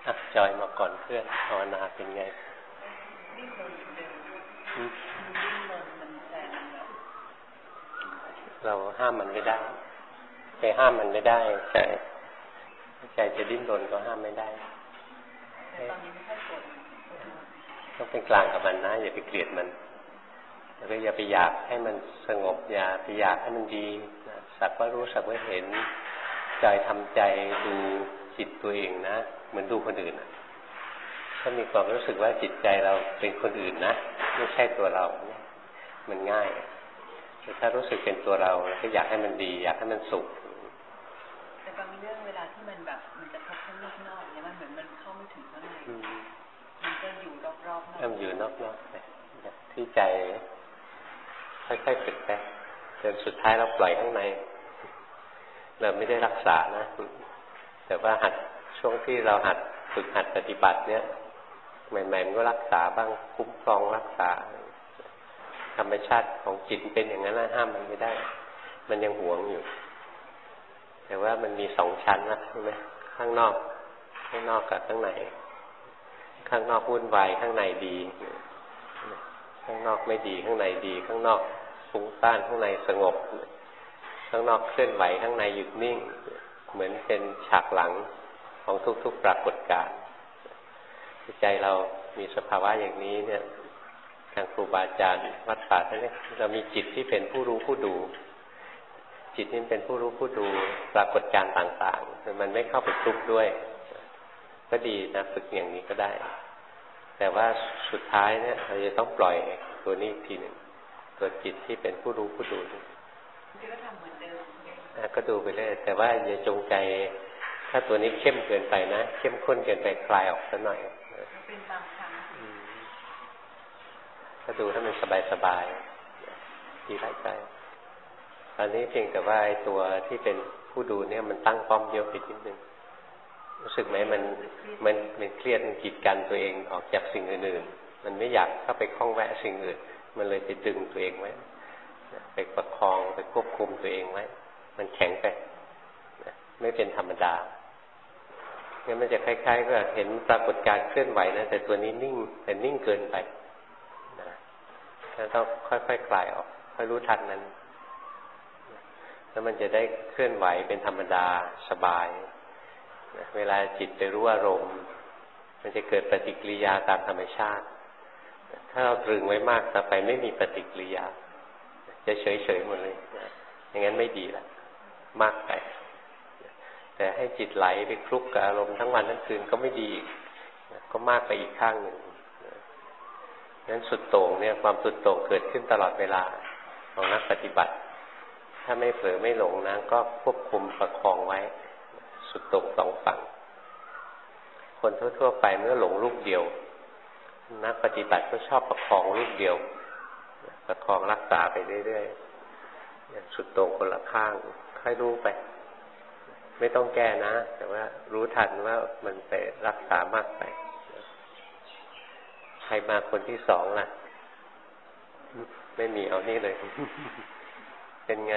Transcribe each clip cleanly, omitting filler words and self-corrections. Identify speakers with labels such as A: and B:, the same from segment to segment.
A: จอยมาก่อนเพื่อนภาวนาเป็นไงเราห้ามมันไม่ได้ใจห้ามมันไม่ได้ใจจะดิ้นรนก็ห้ามไม่ได้ต้องเป็นกลางกับมันนะอย่าไปเกลียดมันแล้วก็อย่าไปอยากให้มันสงบอย่าไปอยากให้มันดีสักว่ารู้สักว่าเห็นใจทำใจดูจิตตัวเองนะเหมือนดูคนอื่นถ้ามีความรู้สึกว่าจิตใจเราเป็นคนอื่นนะไม่ใช่ตัวเรามันง่ายแต่ถ้ารู้สึกเป็นตัวเราก็อยากให้มันดีอยากให้มันสุข
B: แต่บางเรื่องเวลาที่มันแบบมันจะทับข้างนอกเนี่ยมันเหมือนมันเข้าไม่ถึงข้างในมันก็อยู่รอบๆ
A: มันอยู่นอกๆไปที่ใจค่อยๆฝึกไปจนสุดท้ายเราปล่อยข้างในเราไม่ได้รักษานะแต่ว่าช่วงที่เราฝึกหัดปฏิบัติเนี่ยใหม่ๆมันก็รักษาบ้างคุ้มครองรักษาธรรมชาติของจิตเป็นอย่างนั้นห้ามมันไม่ได้มันยังหวงอยู่แต่ว่ามันมี2 ชั้นนะใช่ไหมข้างนอกกับข้างในข้างนอกวุ่นวายข้างในดีข้างนอกไม่ดีข้างในดีข้างนอกฟุ้งซ่านข้างในสงบข้างนอกเคลื่อนไหวข้างในหยุดนิ่งเหมือนเป็นฉากหลังของทุกๆปรากฏการณ์ใจเรามีสภาวะอย่างนี้เนี่ยทางครูบาอาจารย์วัดป่าท่านเรียกเรามีจิตที่เป็นผู้รู้ผู้ดูจิตนี้เป็นผู้รู้ผู้ดูปรากฏการณ์ต่างๆมันไม่เข้าไปคลุกด้วยก็ดีนะฝึกอย่างนี้ก็ได้แต่ว่าสุดท้ายเนี่ยเราจะต้องปล่อยตัวนี้อีกทีหนึ่งตัวจิตที่เป็นผู้รู้ผู้ดู
B: ก็ทำเหมือนเดิม
A: ก็ดูไปเรื่อยแต่ว่าอย่าจงใจถ้าตัวนี้เข้มเกินไปนะเข้มข้นเกินไปคลายออกสักหน่อย
B: เป็นบางครั้ง
A: ก็ดูให้มันสบายๆดีหลายใจตอนนี้เพียงแต่ว่าไอ้ตัวที่เป็นผู้ดูเนี่ยมันตั้งป้อมเยอะไปนิดนึงรู้สึกไหมมันเครียดมันกีดกันตัวเองออกจากสิ่งอื่นๆมันไม่อยากเข้าไปคล้องแวะสิ่งอื่นมันเลยไปดึงตัวเองไว้ไปประคองไปควบคุมตัวเองไว้มันแข็งไปไม่เป็นธรรมดางั้นมันจะคล้ายๆก็เห็นปรากฏการณ์เคลื่อนไหวนะแต่ตัวนี้นิ่งแต่นิ่งเกินไปแล้วต้องค่อยๆคลายออกค่อยรู้ทันนั้นแล้วมันจะได้เคลื่อนไหวเป็นธรรมดาสบายเวลาจิตไปรู้อารมณ์มันจะเกิดปฏิกิริยาตามธรรมชาติถ้าเราตรึงไว้มากต่อไปไม่มีปฏิกิริยาจะเฉยๆหมดเลยอย่างนั้นไม่ดีละมากไปแต่ให้จิตไหลไปคลุกกับอารมณ์ทั้งวันทั้งคืนก็ไม่ดีก็มากไปอีกข้างหนึ่งงั้นสุดโต่งเนี่ยความสุดโต่งเกิดขึ้นตลอดเวลาของนักปฏิบัติถ้าไม่เผลอไม่หลงนะก็ควบคุมประคองไว้สุดโต่ง2 ฝั่งคนทั่วๆไปเมื่อหลงลูกเดียวนักปฏิบัติก็ชอบประคองลูกเดียวประคองรักษาไปเรื่อยๆสุดโต่งคนละข้างค่อยรู้ไปไม่ต้องแก้นะแต่ว่ารู้ทันว่ามันไปรักษามากไปใครมาคนที่2ล่ะไม่มีเอานี่เลย เป็นไง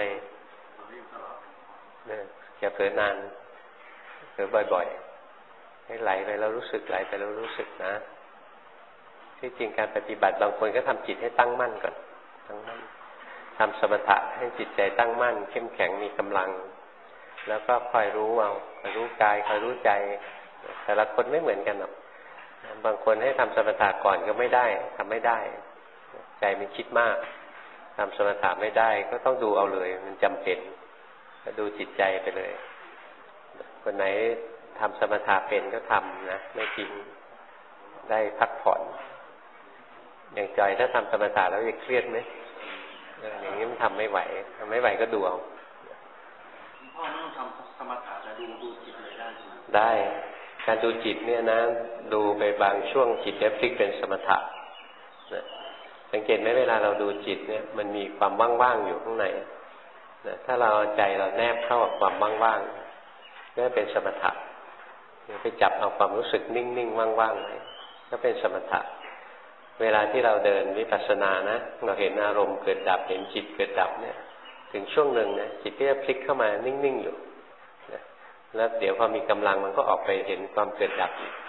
A: เนี่ยอย่าเผลอนานเผลอบ่อยๆให้ไหลไปแล้วรู้สึกไหลไปแล้วรู้สึกนะที่จริงการปฏิบัติบางคนก็ทำจิตให้ตั้งมั่นก่อนตั้งมั่นทำสมถะให้จิตใจตั้งมั่นเข้มแข็งมีกำลังแล้วก็คอยรู้เอาคอยรู้กายคอยรู้ใจแต่ละคนไม่เหมือนกันหรอกบางคนให้ทำสมถะก่อนก็ไม่ได้ทำไม่ได้ใจมันคิดมากทำสมถะไม่ได้ก็ต้องดูเอาเลยมันจำเป็นก็ดูจิตใจไปเลยคนไหนทำสมถะเป็นก็ทำนะไม่ทิ้งได้พักผ่อนอย่างใจถ้าทำสมถะแล้วจะเครียดไหมอย่างนี้มันทำไม่ไหวก็ดูเอา
C: พ่อไม่ต้องทำสมถะแต่ดูจิตเลย
A: ได้การดูจิตเนี่ยนะดูไปบางช่วงจิตจะพลิกเป็นสมถะสังเกตไหมเวลาเราดูจิตเนี่ยมันมีความว่างๆอยู่ข้างในถ้าเราใจเราแนบเข้ากับความว่างๆนั่นเป็นสมถะไปจับเอาความรู้สึกนิ่งๆว่างๆไว้ก็เป็นสมถะเวลาที่เราเดินวิปัสสนานะเราเห็นอารมณ์เกิดดับเห็นจิตเกิดดับเนี่ยถึงช่วงหนึ่งนะจิตก็จะพลิกเข้ามานิ่งๆอยู่แล้วเดี๋ยวพอมีกำลังมันก็ออกไปเห็นความเกิดดับ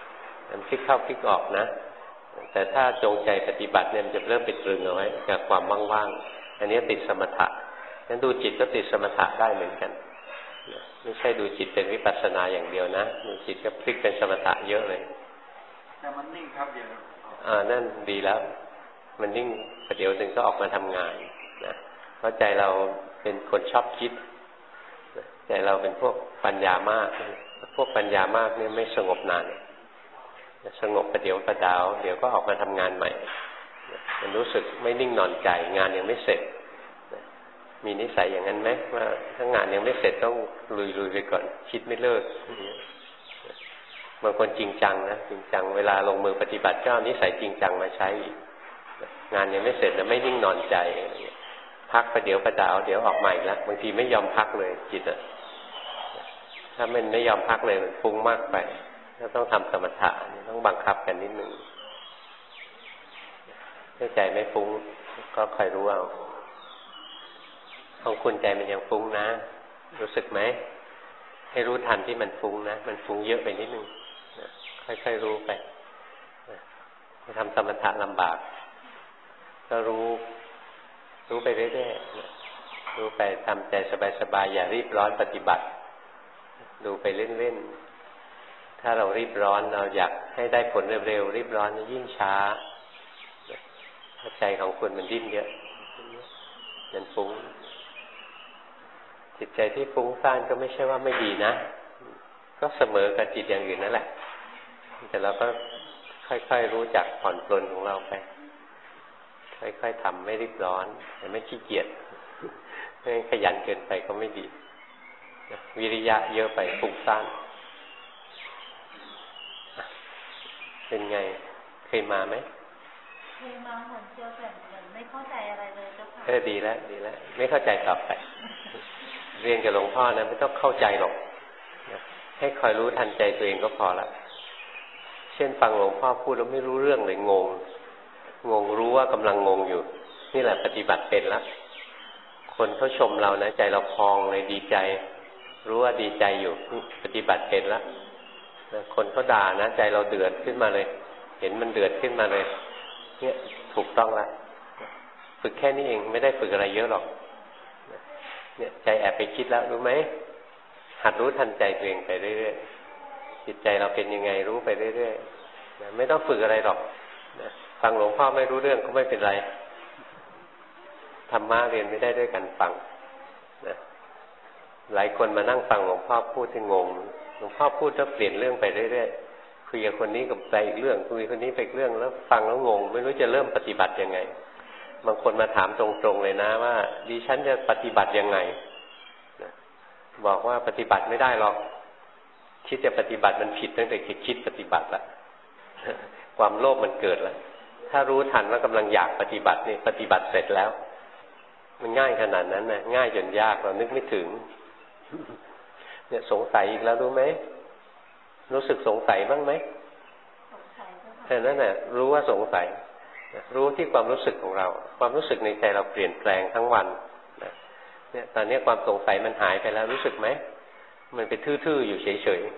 A: มันพลิกเข้าพลิกออกนะแต่ถ้าจงใจปฏิบัติเนี่ยมันจะเริ่มไปตรึงเอาไว้กับความว่างๆอันนี้ติดสมถะงั้นดูจิตก็ติดสมถะได้เหมือนกันไม่ใช่ดูจิตเป็นวิปัสสนาอย่างเดียวนะดูจิตก็พลิกเป็นสมถะเยอะเลย
C: แต่มันนิ่งครับเดี๋ยว
A: นั่นดีแล้วมันนิ่งประเดี๋ยวหนึ่งก็ออกมาทำงานนะเพราะใจเราเป็นคนชอบคิดใจเราเป็นพวกปัญญามากพวกปัญญามากเนี่ยไม่สงบนานสงบประเดี๋ยวประดาวเดี๋ยวก็ออกมาทำงานใหม่มันรู้สึกไม่นิ่งนอนใจงานยังไม่เสร็จมีนิสัยอย่างนั้นไหมว่าถ้างานยังไม่เสร็จต้องลุยไปก่อนคิดไม่เลิกบางคนจริงจังนะจริงจังเวลาลงมือปฏิบัติก็เอานิสัยจริงจังมาใช้งานยังไม่เสร็จนะไม่นิ่งนอนใจพักประเดี๋ยวประดาวเดี๋ยวออกใหม่แล้วบางทีไม่ยอมพักเลยจิตอ่ะถ้ามันไม่ยอมพักเลยมันฟุ้งมากไปก็ต้องทำสมถะต้องบังคับกันนิดหนึ่งถ้าใจไม่ฟุ้งก็คอยรู้เอาของคุณใจมันยังฟุ้งนะรู้สึกไหมให้รู้ทันที่มันฟุ้งนะมันฟุ้งเยอะไปนิดนึงค่อยๆรู้ไปทำสมถะลำบากก็รู้ไปเรื่อยๆรู้ไปทำใจสบายๆอย่ารีบร้อนปฏิบัติดูไปเล่นๆถ้าเรารีบร้อนเราอยากให้ได้ผลเร็วๆรีบร้อนยิ่งช้าใจของคุณมันดิ้นเยอะมันฟุ้งจิตใจที่ฟุ้งซ่านก็ไม่ใช่ว่าไม่ดีนะก็เสมอกับจิตอย่างอื่นนั่นแหละแต่เราก็ค่อยๆรู้จักผ่อนปลนของเราไปค่อยๆทำไม่รีบร้อนแต่ไม่ขี้เกียจไม่ขยันเกินไปก็ไม่ดีวิริยะเยอะไปฟุ้งซ่านเป็นไงเคยมาไหม
D: เคยมาเหมือนเจอแบบเหมือนไม่เข้าใจอะไรเลยเจ้าค่ะ
A: ดีแล้วไม่เข้าใจต่อไปเรียนกับหลวงพ่อนะไม่ต้องเข้าใจหรอกให้คอยรู้ทันใจตัวเองก็พอละเช่นฟังหลวงพ่อพูดแล้วไม่รู้เรื่องเลยงงรู้ว่ากำลังงงอยู่นี่แหละปฏิบัติเป็นละคนเขาชมเรานะใจเราพองเลยดีใจรู้ว่าดีใจอยู่ปฏิบัติเป็นละคนเขาด่านะใจเราเดือดขึ้นมาเลยเห็นมันเดือดขึ้นมาเลยเนี่ยถูกต้องละฝึกแค่นี้เองไม่ได้ฝึกอะไรเยอะหรอกเนี่ยใจแอบไปคิดแล้วรู้ไหมหัดรู้ทันใจตัวเองไปเรื่อยๆจิตใจเราเป็นยังไงรู้ไปเรื่อยๆไม่ต้องฝึกอะไรหรอกฟังหลวงพ่อไม่รู้เรื่องก็ไม่เป็นไรธรรมะเรียนไม่ได้ด้วยกันฟังนะหลายคนมานั่งฟังหลวงพ่อพูดที่งงหลวงพ่อพูดแล้วเปลี่ยนเรื่องไปเรื่อยๆคุยกับคนนี้กับไปอีกเรื่องคุยคนนี้ไปอีกเรื่องแล้วฟังแล้วงงไม่รู้จะเริ่มปฏิบัติยังไงบางคนมาถามตรงๆเลยนะว่าดิฉันจะปฏิบัติยังไงบอกว่าปฏิบัติไม่ได้หรอกคิดจะปฏิบัติมันผิดตั้งแต่คิดปฏิบัติละความโลภมันเกิดแล้วถ้ารู้ทันว่ากำลังอยากปฏิบัตินี่ปฏิบัติเสร็จแล้วมันง่ายขนาดนั้นนะง่ายจนยากเรานึกไม่ถึงเนี่ยสงสัยอีกแล้วรู้ไหมรู้สึกสงสัยบ้างไหม
D: สงสัย
A: นั่นแหละรู้ว่าสงสัยรู้ที่ความรู้สึกของเราความรู้สึกในใจเราเปลี่ยนแปลงทั้งวันเนี่ยตอนนี้ความสงสัยมันหายไปแล้วรู้สึกไหมมันเป็นทื่อๆอยู่เฉย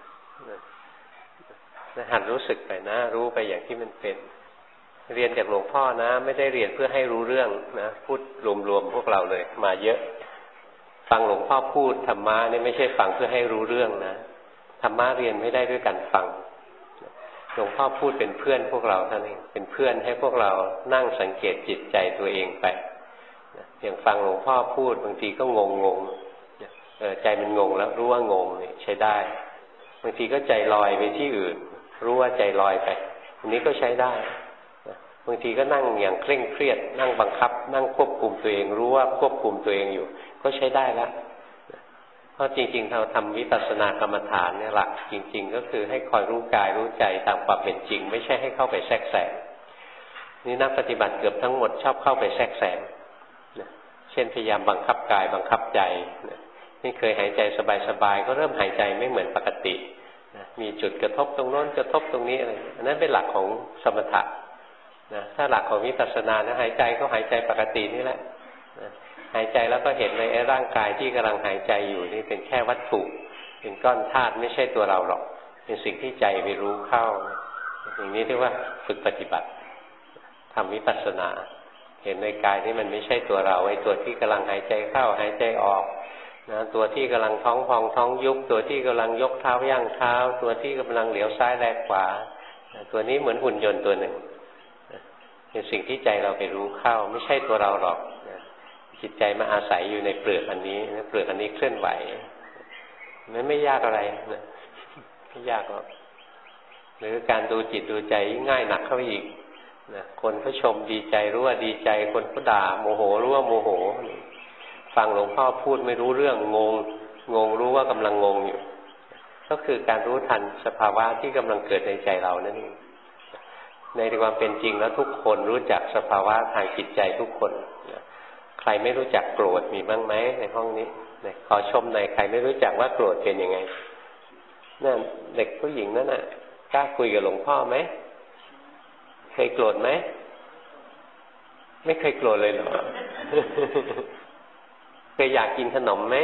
A: ๆหัดรู้สึกไปนะรู้ไปอย่างที่มันเป็นเรียนจากหลวงพ่อนะไม่ได้เรียนเพื่อให้รู้เรื่องนะพูดรวมๆพวกเราเลยมาเยอะฟังหลวงพ่อพูดธรรมะนี่ไม่ใช่ฟังเพื่อให้รู้เรื่องนะธรรมะเรียนไม่ได้ด้วยการฟังหลวงพ่อพูดเป็นเพื่อนพวกเราท่านเองเป็นเพื่อนให้พวกเรานั่งสังเกตจิตใจตัวเองไปอย่างฟังหลวงพ่อพูดบางทีก็งงใจมันงงแล้วรู้ว่างงนี่ใช้ได้บางทีก็ใจลอยไปที่อื่นรู้ว่าใจลอยไปอันนี้ก็ใช้ได้บางทีก็นั่งอย่างเคร่งเครียดนั่งบังคับนั่งควบคุมตัวเองรู้ว่าควบคุมตัวเองอยู่ก็ใช้ได้แล้วเพราะจริงๆเราทำวิปัสสนากรรมฐานเนี่ยหลักจริงๆก็คือให้คอยรู้กายรู้ใจตามความเป็นจริงไม่ใช่ให้เข้าไปแทรกแซงนี่นักปฏิบัติเกือบทั้งหมดชอบเข้าไปแทรกแซงเช่นพยายามบังคับกายบังคับใจนี่เคยหายใจสบายๆก็เริ่มหายใจไม่เหมือนปกติมีจุดกระทบตรงโน้นกระทบตรงนี้อะไรอันนั้นเป็นหลักของสมถะถ้าหลักของวิปัสสนาหายใจก็หายใจปกตินี่แหละหายใจแล้วก็เห็นเลยไอ้ร่างกายที่กำลังหายใจอยู่นี่เป็นแค่วัตถุเป็นก้อนธาตุไม่ใช่ตัวเราหรอกเป็นสิ่งที่ใจไปรู้เข้าอย่างนี้เรียกว่าฝึกปฏิบัติทำวิปัสสนาเห็นในกายที่มันไม่ใช่ตัวเราไอ้ตัวที่กำลังหายใจเข้าหายใจออกนะตัวที่กำลังท้องพองท้องยุบตัวที่กำลังยกเท้าย่างเท้าตัวที่กำลังเหลียวซ้ายแลขวาตัวนี้เหมือนหุ่นยนต์ตัวหนึ่งเป็นสิ่งที่ใจเราไปรู้เข้าไม่ใช่ตัวเราหรอกจิตใจมาอาศัยอยู่ในเปลือกอันนี้เปลือกอันนี้เคลื่อนไหวมันไม่ยากอะไรไม่ยากหรอกหรือการดูจิตดูใจง่ายหนักเข้าไปอีกคนเขาชมดีใจรู้ว่าดีใจคนเขาด่าโมโหรู้ว่าโมโหฟังหลวงพ่อพูดไม่รู้เรื่องงงรู้ว่ากำลังงงอยู่ก็คือการรู้ทันสภาวะที่กำลังเกิดในใจเรานั่นเองในความเป็นจริงแล้วทุกคนรู้จักสภาวะทางจิตใจทุกคนใครไม่รู้จักโกรธมีบ้างไหมในห้องนี้ขอชมหน่อยใครไม่รู้จักว่าโกรธเป็นยังไงนั่นเด็กผู้หญิงนั่นน่ะกล้าคุยกับหลวงพ่อไหมเคยโกรธไหมไม่เคยโกรธเลยเหรอ เคยอยากกินขนมไหม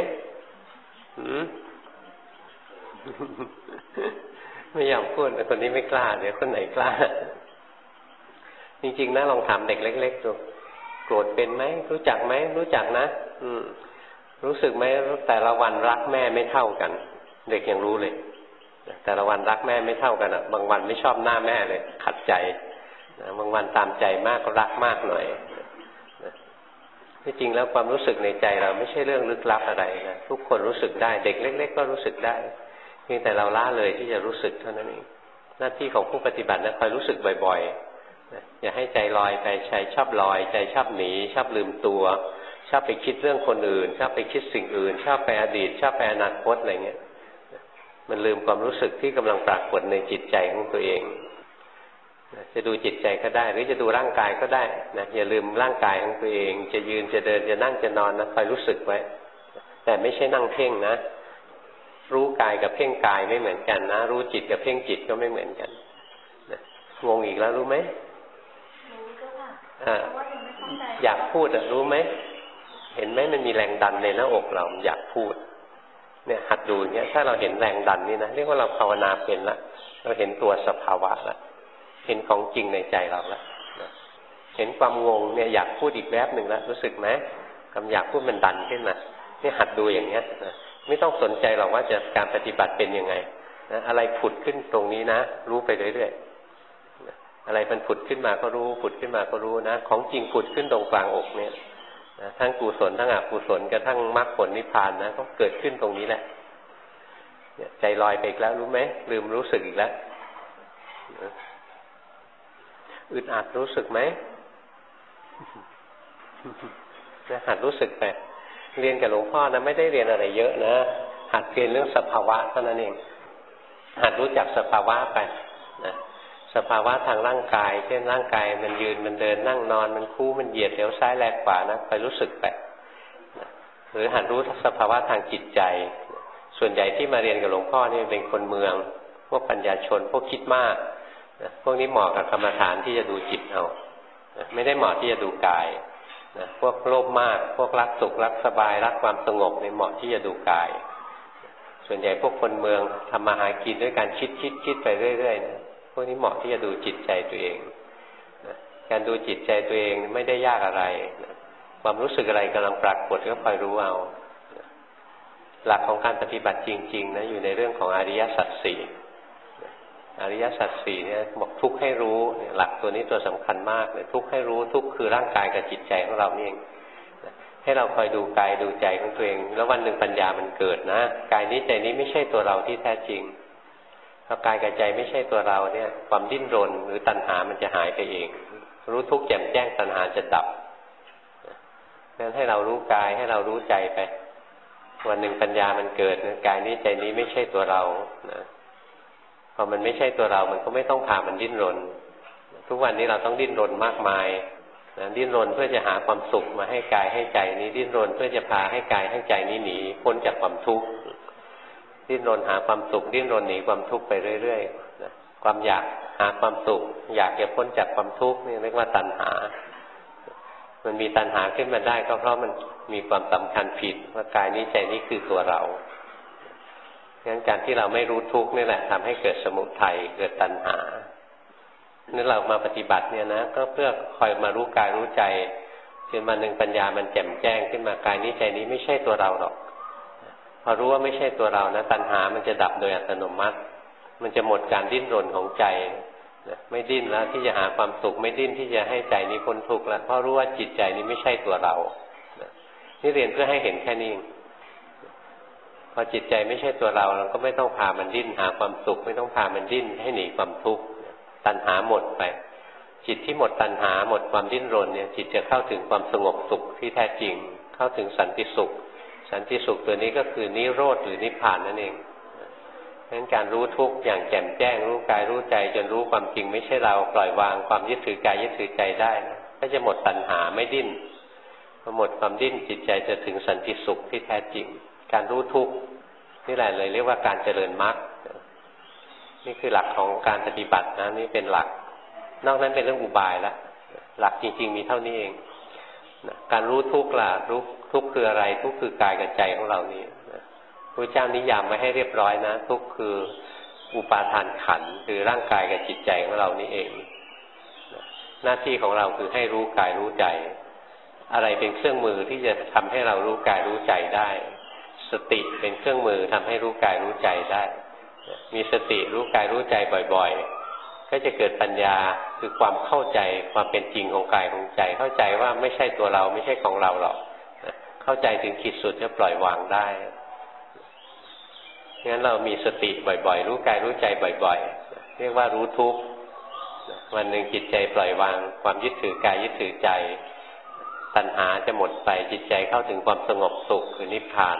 A: ไม่อยากพูดคนนี้ไม่กล้าเดี๋ยวคนไหนกล้าจริงๆนะลองถามเด็กเล็กๆดูโกรธเป็นไหมรู้จักไหมรู้จักนะรู้สึกไหมแต่ละวันรักแม่ไม่เท่ากันเด็กยังรู้เลยแต่ละวันรักแม่ไม่เท่ากันอ่ะบางวันไม่ชอบหน้าแม่เลยขัดใจบางวันตามใจมากก็รักมากหน่อยที่จริงแล้วความรู้สึกในใจเราไม่ใช่เรื่องลึกลับอะไรนะทุกคนรู้สึกได้เด็กเล็กๆก็รู้สึกได้เพียงแต่เราละเลยที่จะรู้สึกเท่านั้นเองหน้าที่ของผู้ปฏิบัตินะคอยรู้สึกบ่อยๆอย่าให้ใจลอยไปใจชอบลอยใจชอบหนีชอบลืมตัวชอบไปคิดเรื่องคนอื่นชอบไปคิดสิ่งอื่นชอบไปอดีตชอบไปอนาคตอะไรเงี้ยมันลืมความรู้สึกที่กำลังปรากฏในจิตใจของตัวเองจะดูจิตใจก็ได้หรือจะดูร่างกายก็ได้นะอย่าลืมร่างกายของตัวเองจะยืนจะเดินจะนั่งจะนอนนะคอยรู้สึกไว้แต่ไม่ใช่นั่งเพ่งนะรู้กายกับเพ่งกายไม่เหมือนกันนะรู้จิตกับเพ่งจิตก็ไม่เหมือนกันงงอีกแล้วรู้ไหมรู้ก็ค่ะอยากพูดรู้ไหมเห็นไหมมันมีแรงดันในหน้าอกเราอยากพูดเนี่ยหัดดูอย่างเงี้ยถ้าเราเห็นแรงดันนี่นะเรียกว่าเราภาวนาเป็นละเราเห็นตัวสภาวะละเห็นของจริงในใจเราละเห็นความงงเนี่ยอยากพูดอีกแบบหนึ่งแล้วรู้สึกไหมคำอยากพูดมันดันขึ้นมานี่หัดดูอย่างเงี้ยไม่ต้องสนใจหรอกว่าจะการปฏิบัติเป็นยังไงนะอะไรผุดขึ้นตรงนี้นะรู้ไปเรื่อยๆอะไรมันผุดขึ้นมาก็รู้ผุดขึ้นมาก็รู้นะของจริงผุดขึ้นตรงกลางอกเนี่ยนะทั้งกุศลทั้งอกุศลกระทั่งมรรคผลนิพพานนะก็เกิดขึ้นตรงนี้แหละเนี่ยใจลอยไปอีกแล้วรู้ไหมลืมรู้สึกอีกแล้วอึดอัดรู้สึกไหมนะหัดรู้สึกไปเรียนกับหลวงพ่อนะไม่ได้เรียนอะไรเยอะนะหัดเรียนเรื่องสภาวะเท่านั้นเองหัดรู้จักสภาวะไปนะสภาวะทางร่างกายเช่นร่างกายมันยืนมันเดินนั่งนอนมันคู่มันเหยียดเลี้ยวซ้ายแลขวานะไปรู้สึกไปนะหรือหัดรู้สภาวะทางจิตใจส่วนใหญ่ที่มาเรียนกับหลวงพ่อนี่เป็นคนเมืองพวกปัญญาชนพวกคิดมากนะพวกนี้เหมาะกับกรรมฐานที่จะดูจิตเอานะไม่ได้เหมาะที่จะดูกายนะพวกโลภมากพวกรักสุขรักสบายรักความสงบในเหมาะที่จะดูกายส่วนใหญ่พวกคนเมืองทำมาหากินด้วยการคิดไปเรื่อยๆนะพวกนี้เหมาะที่จะดูจิตใจตัวเองนะการดูจิตใจตัวเองไม่ได้ยากอะไรนะความรู้สึกอะไรกำลังปรากฏก็คอยรู้เอานะหลักของการปฏิบัติจริงๆนะอยู่ในเรื่องของอริยสัจสี่อริยสัจสี่เนี่ยบอกทุกข์ให้รู้หลักตัวนี้ตัวสำคัญมากเลยทุกข์ให้รู้ทุกข์คือร่างกายกับจิตใจของเรานี่เองให้เราคอยดูกายดูใจของตัวเองแล้ววันหนึ่งปัญญามันเกิดนะกายนี้ใจนี้ไม่ใช่ตัวเราที่แท้จริงพอกายกับใจไม่ใช่ตัวเราเนี่ยความดิ้นรนหรือตัณหามันจะหายไปเองรู้ทุกข์แจ่มแจ้งตัณหาจะดับงั้นให้เรารู้กายให้เรารู้ใจไปวันหนึ่งปัญญามันเกิดกายนี้ใจนี้ไม่ใช่ตัวเรานะพอมันไม่ใช่ตัวเรามันก็ไม่ต้องพามันดิ้นรนทุกวันนี้เราต้องดิ้นรนมากมายนะดิ้นรนเพื่อจะหาความสุขมาให้กายให้ใจนี้ดิ้นรนเพื่อจะพาให้กายให้ใจนี้หนีพ้นจากความทุกข์ดิ้นรนหาความสุขดิ้นรนหนีความทุกข์ไปเรื่อยๆนะความอยากหาความสุขอยากจะพ้นจากความทุกข์นี่เรียกว่าตัณหามันมีตัณหาขึ้นมาได้ก็เพราะมันมีความสำคัญผิดว่ากายนี้ใจนี้คือตัวเรางั้นการที่เราไม่รู้ทุกข์นี่แหละทำให้เกิดสมุทัยเกิดตัณหานี่เรามาปฏิบัติเนี่ยนะก็เพื่อคอยมารู้กายรู้ใจจนวันหนึ่งปัญญามันแจ่มแจ้งขึ้นมากายนี้ใจนี้ไม่ใช่ตัวเราหรอกพอรู้ว่าไม่ใช่ตัวเรานะตัณหามันจะดับโดยอัตโนมัติมันจะหมดการดิ้นรนของใจไม่ดิ้นแล้วที่จะหาความสุขไม่ดิ้นที่จะให้ใจนี้พ้นทุกข์แล้วเพราะรู้ว่าจิตใจนี้ไม่ใช่ตัวเรานี่เรียนเพื่อให้เห็นแค่นี้พอจิตใจไม่ใช่ตัวเราเราก็ไม่ต้องพามันดิ้นหาความสุขไม่ต้องพามันดิ้นให้หนีความทุกข์ตัณหาหมดไปจิตที่หมดตัณหาหมดความดิ้นรนเนี่ยจิตจะเข้าถึงความสงบสุขที่แท้จริงเข้าถึงสันติสุขสันติสุขตัวนี้ก็คือนิโรธหรือนิพพานนั่นเองเพราะฉะนั้นการรู้ทุกข์อย่างแจ่มแจ้งรู้กายรู้ใจจนรู้ความจริงไม่ใช่เราปล่อยวางความยึดถือกายยึดถือใจได้นะก็จะหมดตัณหาไม่ดิ้นพอหมดความดิ้นจิตใจจะถึงสันติสุขที่แท้จริงการรู้ทุกข์นี่แหละเลยเรียกว่าการเจริญมรรคนี่คือหลักของการปฏิบัตินะนี่เป็นหลักนอกนั้นเป็นเรื่องอุบายละหลักจริงๆมีเท่านี้เองการรู้ทุกข์ล่ะรู้ทุกข์คืออะไรทุกข์คือกายกับใจของเรานี่พระเจ้านิยามไว้ให้เรียบร้อยนะทุกข์คืออุปาทานขันธ์คือร่างกายกับจิตใจของเรานี่เองหน้าที่ของเราคือให้รู้กายรู้ใจอะไรเป็นเครื่องมือที่จะทำให้เรารู้กายรู้ใจได้สติเป็นเครื่องมือทำให้รู้กายรู้ใจได้มีสติรู้กายรู้ใจบ่อยๆก็จะเกิดปัญญาคือความเข้าใจความเป็นจริงของกายของใจเข้าใจว่าไม่ใช่ตัวเราไม่ใช่ของเราหรอกเข้าใจถึงขีดสุดจะปล่อยวางได้งั้นเรามีสติบ่อยๆรู้กายรู้ใจบ่อยๆเรียกว่ารู้ทุกข์วันหนึ่งจิตใจปล่อยวางความยึดถือกายยึดถือใจตัณหาจะหมดไปจิตใจเข้าถึงความสงบสุขคือนิพพาน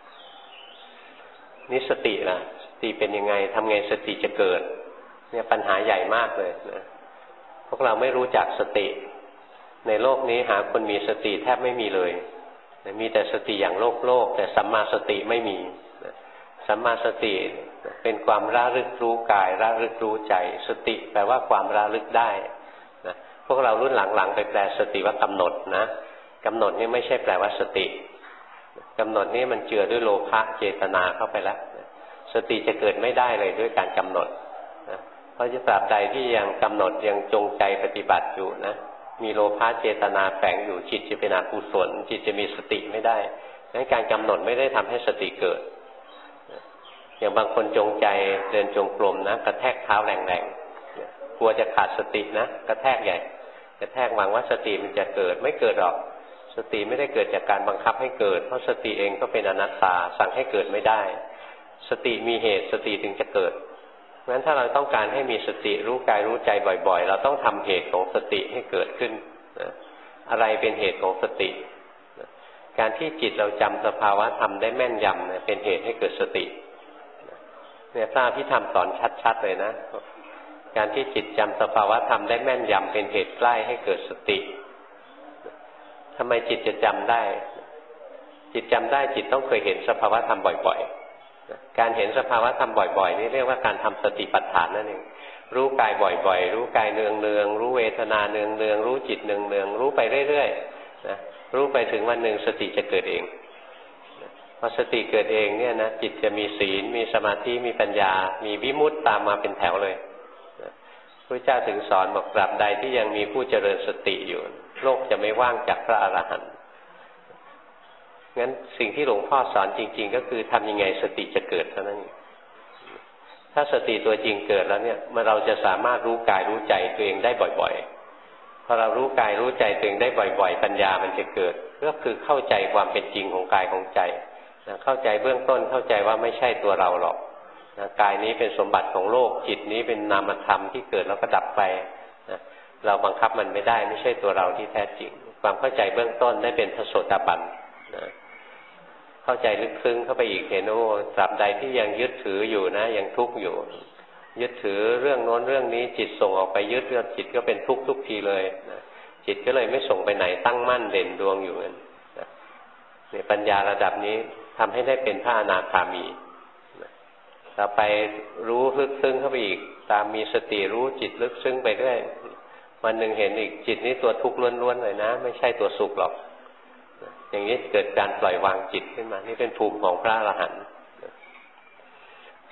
A: นี่สตินะสติเป็นยังไงทำไงสติจะเกิดเนี่ยปัญหาใหญ่มากเลยนะพวกเราไม่รู้จักสติในโลกนี้หาคนมีสติแทบไม่มีเลยมีแต่สติอย่างโลกแต่สัมมาสติไม่มีสัมมาสติเป็นความระลึกรู้กายระลึกรู้ใจสติแปลว่าความระลึกได้นะพวกเรารุ่นหลังๆไปแปลสติว่ากำหนดนะกำหนดนี่ไม่ใช่แปลว่าสติกำหนดนี่มันเจือด้วยโลภะเจตนาเข้าไปแล้วสติจะเกิดไม่ได้เลยด้วยการกำหนดนะเพราะจะตราบใดที่ยังกำหนดยังจงใจปฏิบัติอยู่นะมีโลภะเจตนาแฝงอยู่จิตจะเป็นอกุศลจิตจะมีสติไม่ได้งั้นการกำหนดไม่ได้ทำให้สติเกิดอย่างบางคนจงใจเดินจงกรมนะกระแทกเท้าแรงๆกลัวจะขาดสตินะกระแทกใหญ่กระแทกหวังว่าสติมันจะเกิดไม่เกิดหรอกสติไม่ได้เกิดจากการบังคับให้เกิดเพราะสติเองก็เป็นอนัตตาสั่งให้เกิดไม่ได้สติมีเหตุสติถึงจะเกิดเพราะฉะนั้นถ้าเราต้องการให้มีสติรู้กายรู้ใจบ่อยๆเราต้องทำเหตุของสติให้เกิดขึ้นอะไรเป็นเหตุของสติการที่จิตเราจำสภาวะธรรมได้แม่นยำเป็นเหตุให้เกิดสติเนี่ยพระอภิธรรมสอนชัดๆเลยนะการที่จิตจำสภาวะธรรมได้แม่นยำเป็นเหตุใกล้ให้เกิดสติทำไมจิตจะจำได้จิตจำได้จิตต้องเคยเห็นสภาวะธรรมบ่อยๆการเห็นสภาวะธรรมบ่อยๆนี่เรียกว่าการทำสติปัฏฐานนั่นเองรู้กายบ่อยๆรู้กายเนืองๆรู้เวทนาเนืองๆรู้จิตเนืองๆรู้ไปเรื่อยๆนะรู้ไปถึงวันหนึ่งสติจะเกิดเองพอสติเกิดเองเนี่ยนะจิตจะมีศีลมีสมาธิมีปัญญามีวิมุตติตามมาเป็นแถวเลยพระเจ้าถึงสอนบอกตราบใดที่ยังมีผู้เจริญสติอยู่โลกจะไม่ว่างจากพระอรหันต์งั้นสิ่งที่หลวงพ่อสอนจริงๆก็คือทำยังไงสติจะเกิดเท่านั้นถ้าสติตัวจริงเกิดแล้วเนี่ยเราจะสามารถรู้กายรู้ใจตัวเองได้บ่อยๆพอเรารู้กายรู้ใจตัวเองได้บ่อยๆปัญญามันจะเกิดก็คือเข้าใจความเป็นจริงของกายของใจเข้าใจเบื้องต้นเข้าใจว่าไม่ใช่ตัวเราหรอกกายนี้เป็นสมบัติของโลกจิตนี้เป็นนามธรรมที่เกิดแล้วก็ดับไปเราบังคับมันไม่ได้ไม่ใช่ตัวเราที่แท้จริงความเข้าใจเบื้องต้นได้เป็นพระโสดาบันเข้าใจลึกซึ้งเข้าไปอีกเห็นว่าตราบใดที่ยังยึดถืออยู่นะยังทุกข์อยู่ยึดถือเรื่องโน้นเรื่องนี้จิตส่งออกไปยึดเรื่องจิตก็เป็นทุกข์ทุกทีเลยจิตก็เลยไม่ส่งไปไหนตั้งมั่นเด่นดวงอยู่เนี่ยปัญญาระดับนี้ทำให้ได้เป็นพระอนาคามีเราไปรู้ลึกซึ้งเข้าไปอีกตามมีสติรู้จิตลึกซึ้งไปเรื่อยวันหนึ่งเห็นอีกจิตนี้ตัวทุกข์ล้วนๆเลยนะไม่ใช่ตัวสุขหรอกอย่างนี้เกิดการปล่อยวางจิตขึ้นมานี่เป็นภูมิของพระอรหันต์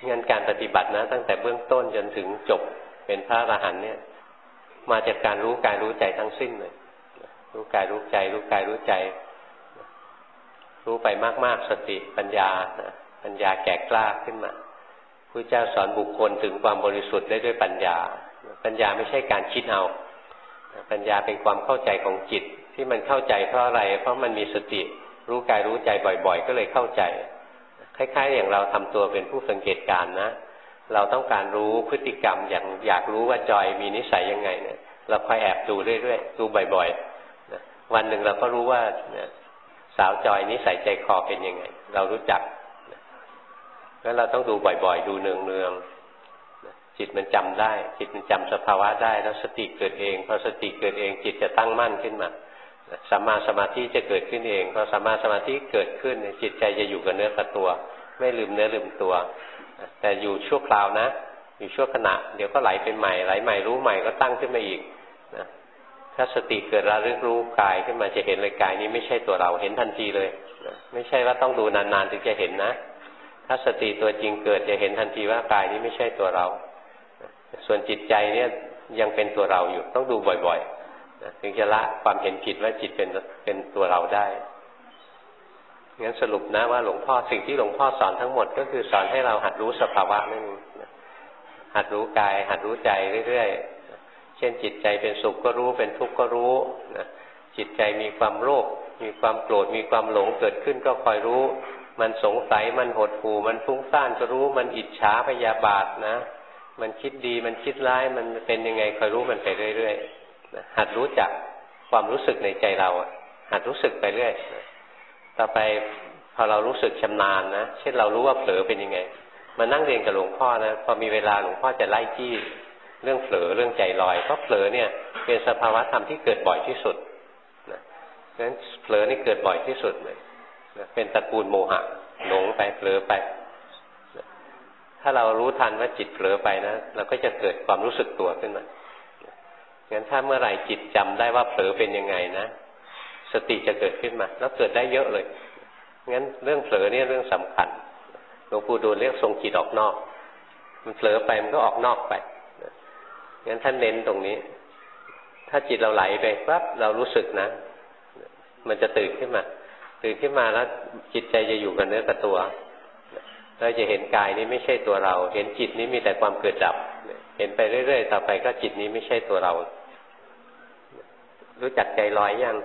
A: งั้นการปฏิบัตินะตั้งแต่เบื้องต้นจนถึงจบเป็นพระอรหันต์เนี่ยมาจากการรู้กายรู้ใจทั้งสิ้นเลยรู้กายรู้ใจรู้กายรู้ใจรู้ไปมากๆสติปัญญาปัญญาแก่กล้าขึ้นมาพระเจ้าสอนบุคคลถึงความบริสุทธิ์ได้ด้วยปัญญาปัญญาไม่ใช่การคิดเอาปัญญาเป็นความเข้าใจของจิตที่มันเข้าใจเพราะอะไรเพราะมันมีสติรู้กายรู้ใจบ่อยๆก็เลยเข้าใจคล้ายๆอย่างเราทำตัวเป็นผู้สังเกตการณ์นะเราต้องการรู้พฤติกรรมอย่างอยากรู้ว่าจอยมีนิสัยยังไงเนี่ยเราคอยแอบดูเรื่อยๆดูบ่อยๆวันหนึ่งเราก็รู้ว่าสาวจอยนิสัยใจคอเป็นยังไงเรารู้จักแล้วเราต้องดูบ่อยๆดูเนืองๆจิตมันจำได้จิตมันจำสภาวะได้แล้วสติเกิดเองพอสติเกิดเองจิตจะตั้งมั่นขึ้นมาสัมมาสมาธิจะเกิดขึ้นเองพอสัมมาสมาธิเกิดขึ้นจิตใจจะอยู่กับเนื้อกับตัวไม่ลืมเนื้อลืมตัวแต่อยู่ชั่วคราวนะอยู่ชั่วขณะเดี๋ยวก็ไหลเป็นใหม่ไหลใหม่รู้ใหม่ก็ตั้งขึ้นมาอีกนะถ้าสติเกิดระลึกรู้กายขึ้นมาจะเห็นเลยกายนี้ไม่ใช่ตัวเราเห็นทันทีเลยนะไม่ใช่ว่าต้องดูนานๆถึงจะเห็นนะถ้าสติตัวจริงเกิดจะเห็นทันทีว่ากายนี้ไม่ใช่ตัวเราส่วนจิตใจเนี่ยยังเป็นตัวเราอยู่ต้องดูบ่อยๆถึงจะละความเห็นผิดว่าจิตเป็นตัวเราได้งั้นสรุปนะว่าหลวงพ่อสิ่งที่หลวงพ่อสอนทั้งหมดก็คือสอนให้เราหัดรู้สภาวะนั่นเองหัดรู้กายหัดรู้ใจเรื่อยๆเช่นจิตใจเป็นสุขก็รู้เป็นทุกข์ก็รู้จิตใจมีความโลภมีความโกรธมีความหลงเกิดขึ้นก็คอยรู้มันสงสัยมันหดหู่มันฟุ้งซ่านก็รู้มันอิจฉาพยาบาทนะมันคิดดีมันคิดร้ายมันเป็นยังไงคอยรู้มันไปเรื่อยๆหัดรู้จักความรู้สึกในใจเราหัดรู้สึกไปเรื่อยต่อไปพอเรารู้สึกชำนาญนะเช่นเรารู้ว่าเผลอเป็นยังไงมานั่งเรียนกับหลวงพ่อนะพอมีเวลาหลวงพ่อจะไล่จี้เรื่องเผลอเรื่องใจลอยเพราะเผลอเนี่ยเป็นสภาวะธรรมที่เกิดบ่อยที่สุดนะเพราะฉะนั้นเผลอนี่เกิดบ่อยที่สุดเลยนะเป็นตระกูลโมหะหลงไปเผลอไปนะถ้าเรารู้ทันว่าจิตเผลอไปนะเราก็จะเกิดความรู้สึกตัวขึ้นมางั้นถ้าเมื่อไหร่จิตจำได้ว่าเผลอเป็นยังไงนะสติจะเกิดขึ้นมาแล้วเกิดได้เยอะเลยงั้นเรื่องเผลอเนี่ยเรื่องสำคัญหลวงปู่ดูลเรียกทรงจิตออกนอกมันเผลอไปมันก็ออกนอกไปงั้นท่านเน้นตรงนี้ถ้าจิตเราไหลไปปั๊บเรารู้สึกนะมันจะตื่นขึ้นมาแล้วจิตใจจะอยู่กับเนื้อกับตัวเราจะเห็นกายนี้ไม่ใช่ตัวเราเห็นจิตนี้มีแต่ความเกิดดับเห็นไปเรื่อยๆต่อไปก็จิตนี้ไม่ใช่ตัวเรารู้จักใจลอยยัง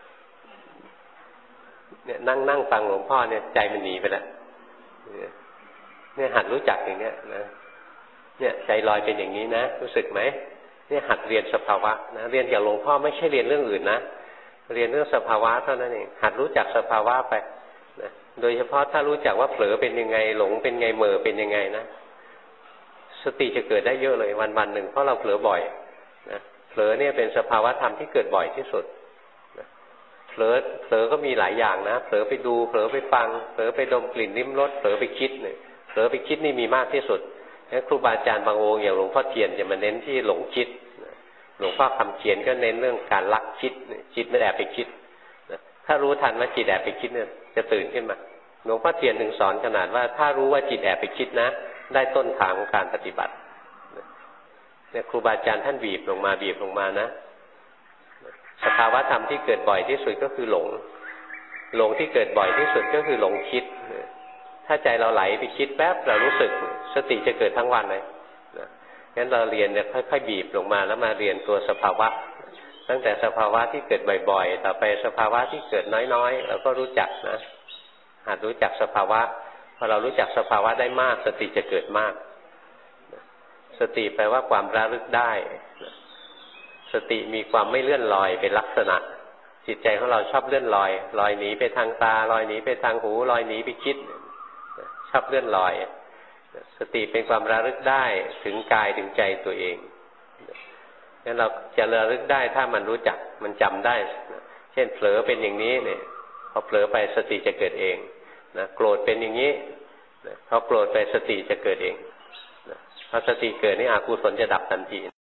A: เนี่ยนั่งฟังหลวงพ่อเนี่ยใจมันหนีไปแล้วเนี่ยหัดรู้จักอย่างเนี้ยนะเนี่ยใจลอยเป็นอย่างนี้นะรู้สึกไหมเนี่ยหัดเรียนสภาวะนะเรียนจากหลวงพ่อไม่ใช่เรียนเรื่องอื่นนะเรียนเรื่องสภาวะเท่านั้นเองหัดรู้จักสภาวะไปนะโดยเฉพาะถ้ารู้จักว่าเผลอเป็นยังไงหลงเป็นไงเหม่อเป็นยังไงนะสติจะเกิดได้เยอะเลยวันๆหนึ่งเพราะเราเผลอบ่อยนะเผลอเนี่ยเป็นสภาวะธรรมที่เกิดบ่อยที่สุดเผลอก็มีหลายอย่างนะเผลอไปดูเผลอไปฟังเผลอไปดมกลิ่นลิ้มรสเผลอไปคิดเนี่ยเผลอไปคิดนี่มีมากที่สุดงั้นครูบาอาจารย์บางองค์อย่างหลวงพ่อเทียนจะมาเน้นที่หลงคิดหลวงพ่อคำเขียนก็เน้นเรื่องการลักคิดจิตไม่แอบไปคิดถ้ารู้ทันว่าจิตแอบไปคิดเนี่ยจะตื่นขึ้นมาหลวงพ่อเทียนถึงสอนขนาดว่าถ้ารู้ว่าจิตแอบไปคิดนะได้ต้นทางของการปฏิบัติเนี่ยครูบาอาจารย์ท่านบีบลงมานะสภาวะธรรมที่เกิดบ่อยที่สุดก็คือหลงที่เกิดบ่อยที่สุดก็คือหลงคิดถ้าใจเราไหลไปคิดแป๊บเรารู้สึกสติจะเกิดทั้งวันเลยงั้นเราเรียนเนี่ยค่อยๆบีบลงมาแล้วมาเรียนตัวสภาวะตั้งแต่สภาวะที่เกิดบ่อยๆต่อไปสภาวะที่เกิดน้อยๆเราก็รู้จักนะหัดรู้จักสภาวะพอเรารู้จักสภาวะได้มากสติจะเกิดมากสติแปลว่าความระลึกได้สติมีความไม่เลื่อนลอยเป็นลักษณะจิตใจของเราชอบเลื่อนลอยหนีไปทางตาลอยหนีไปทางหูลอยหนีไปคิดชอบเลื่อนลอยสติเป็นความระลึกได้ถึงกายถึงใจตัวเองงั้นเราจะระลึกได้ถ้ามันรู้จักมันจำได้เช่นเผลอเป็นอย่างนี้เนี่ยพอเผลอไปสติจะเกิดเองนะโกรธเป็นอย่างนี้พอโกรธไปสติจะเกิดเองพอสติเกิดนี่อกุศลจะดับทันที